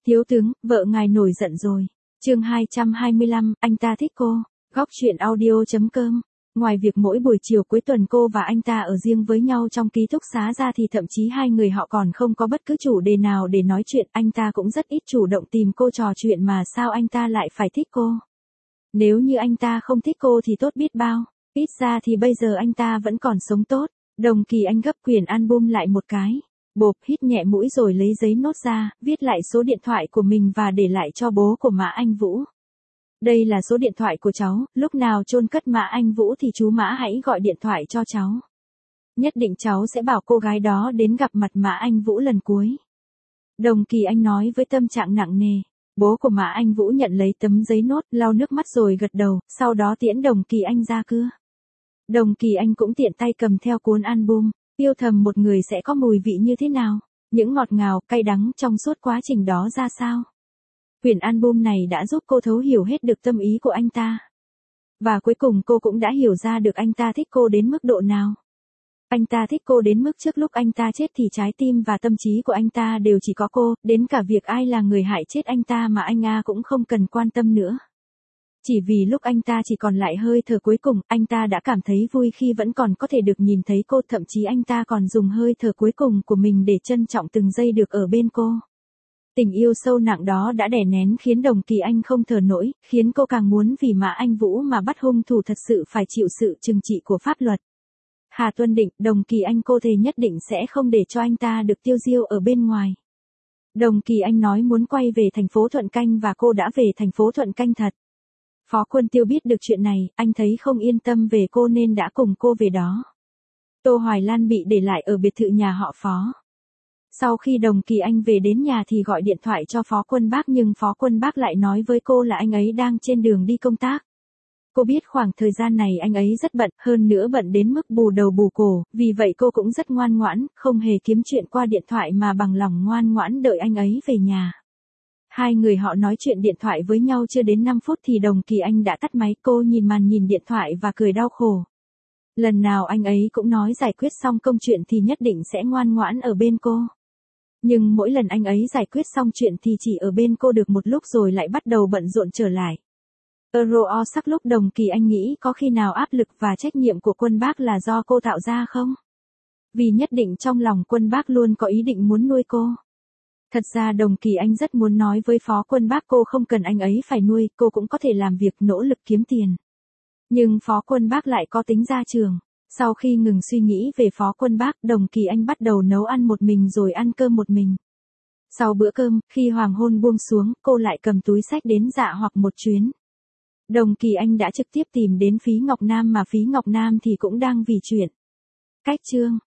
Thiếu tướng, vợ ngài nổi giận rồi. Chương 225, anh ta thích cô. Góc truyện audio.com. Ngoài việc mỗi buổi chiều cuối tuần cô và anh ta ở riêng với nhau trong ký túc xá ra thì thậm chí hai người họ còn không có bất cứ chủ đề nào để nói chuyện, anh ta cũng rất ít chủ động tìm cô trò chuyện mà sao anh ta lại phải thích cô. Nếu như anh ta không thích cô thì tốt biết bao, ít ra thì bây giờ anh ta vẫn còn sống tốt. Đồng Kỳ Anh gấp quyển album lại một cái. Bộp hít nhẹ mũi rồi lấy giấy nốt ra, viết lại số điện thoại của mình và để lại cho bố của Mã Anh Vũ. Đây là số điện thoại của cháu, lúc nào chôn cất Mã Anh Vũ thì chú Mã hãy gọi điện thoại cho cháu. Nhất định cháu sẽ bảo cô gái đó đến gặp mặt Mã Anh Vũ lần cuối. Đồng Kỳ Anh nói với tâm trạng nặng nề. Bố của Mã Anh Vũ nhận lấy tấm giấy nốt, lau nước mắt rồi gật đầu, sau đó tiễn Đồng Kỳ Anh ra cửa. Đồng Kỳ Anh cũng tiện tay cầm theo cuốn album, yêu thầm một người sẽ có mùi vị như thế nào, những ngọt ngào, cay đắng trong suốt quá trình đó ra sao. Quyển album này đã giúp cô thấu hiểu hết được tâm ý của anh ta. Và cuối cùng cô cũng đã hiểu ra được anh ta thích cô đến mức độ nào. Anh ta thích cô đến mức trước lúc anh ta chết thì trái tim và tâm trí của anh ta đều chỉ có cô, đến cả việc ai là người hại chết anh ta mà anh cũng không cần quan tâm nữa. Chỉ vì lúc anh ta chỉ còn lại hơi thở cuối cùng, anh ta đã cảm thấy vui khi vẫn còn có thể được nhìn thấy cô, thậm chí anh ta còn dùng hơi thở cuối cùng của mình để trân trọng từng giây được ở bên cô. Tình yêu sâu nặng đó đã đè nén khiến Đồng Kỳ Anh không thở nổi, khiến cô càng muốn vì Mã Anh Vũ mà bắt hung thủ thật sự phải chịu sự trừng trị của pháp luật. Hà Tuân Định, Đồng Kỳ Anh cô thề nhất định sẽ không để cho anh ta được tiêu diêu ở bên ngoài. Đồng Kỳ Anh nói muốn quay về thành phố Thuận Canh và cô đã về thành phố Thuận Canh thật. Phó Quân Tiêu biết được chuyện này, anh thấy không yên tâm về cô nên đã cùng cô về đó. Tô Hoài Lan bị để lại ở biệt thự nhà họ Phó. Sau khi Đồng Kỳ Anh về đến nhà thì gọi điện thoại cho Phó Quân Bác nhưng Phó Quân Bác lại nói với cô là anh ấy đang trên đường đi công tác. Cô biết khoảng thời gian này anh ấy rất bận, hơn nữa bận đến mức bù đầu bù cổ, vì vậy cô cũng rất ngoan ngoãn, không hề kiếm chuyện qua điện thoại mà bằng lòng ngoan ngoãn đợi anh ấy về nhà. Hai người họ nói chuyện điện thoại với nhau chưa đến 5 phút thì Đồng Kỳ Anh đã tắt máy, cô nhìn màn nhìn điện thoại và cười đau khổ. Lần nào anh ấy cũng nói giải quyết xong công chuyện thì nhất định sẽ ngoan ngoãn ở bên cô. Nhưng mỗi lần anh ấy giải quyết xong chuyện thì chỉ ở bên cô được một lúc rồi lại bắt đầu bận rộn trở lại. Sắc lúc Đồng Kỳ Anh nghĩ có khi nào áp lực và trách nhiệm của Quân Bác là do cô tạo ra không? Vì nhất định trong lòng Quân Bác luôn có ý định muốn nuôi cô. Thật ra Đồng Kỳ Anh rất muốn nói với Phó Quân Bác cô không cần anh ấy phải nuôi, cô cũng có thể làm việc nỗ lực kiếm tiền. Nhưng Phó Quân Bác lại có tính gia trưởng. Sau khi ngừng suy nghĩ về Phó Quân Bác, Đồng Kỳ Anh bắt đầu nấu ăn một mình rồi ăn cơm một mình. Sau bữa cơm, khi hoàng hôn buông xuống, cô lại cầm túi xách đến Dạ Hoặc một chuyến. Đồng Kỳ Anh đã trực tiếp tìm đến Phí Ngọc Nam mà Phí Ngọc Nam thì cũng đang vì chuyện cách chương.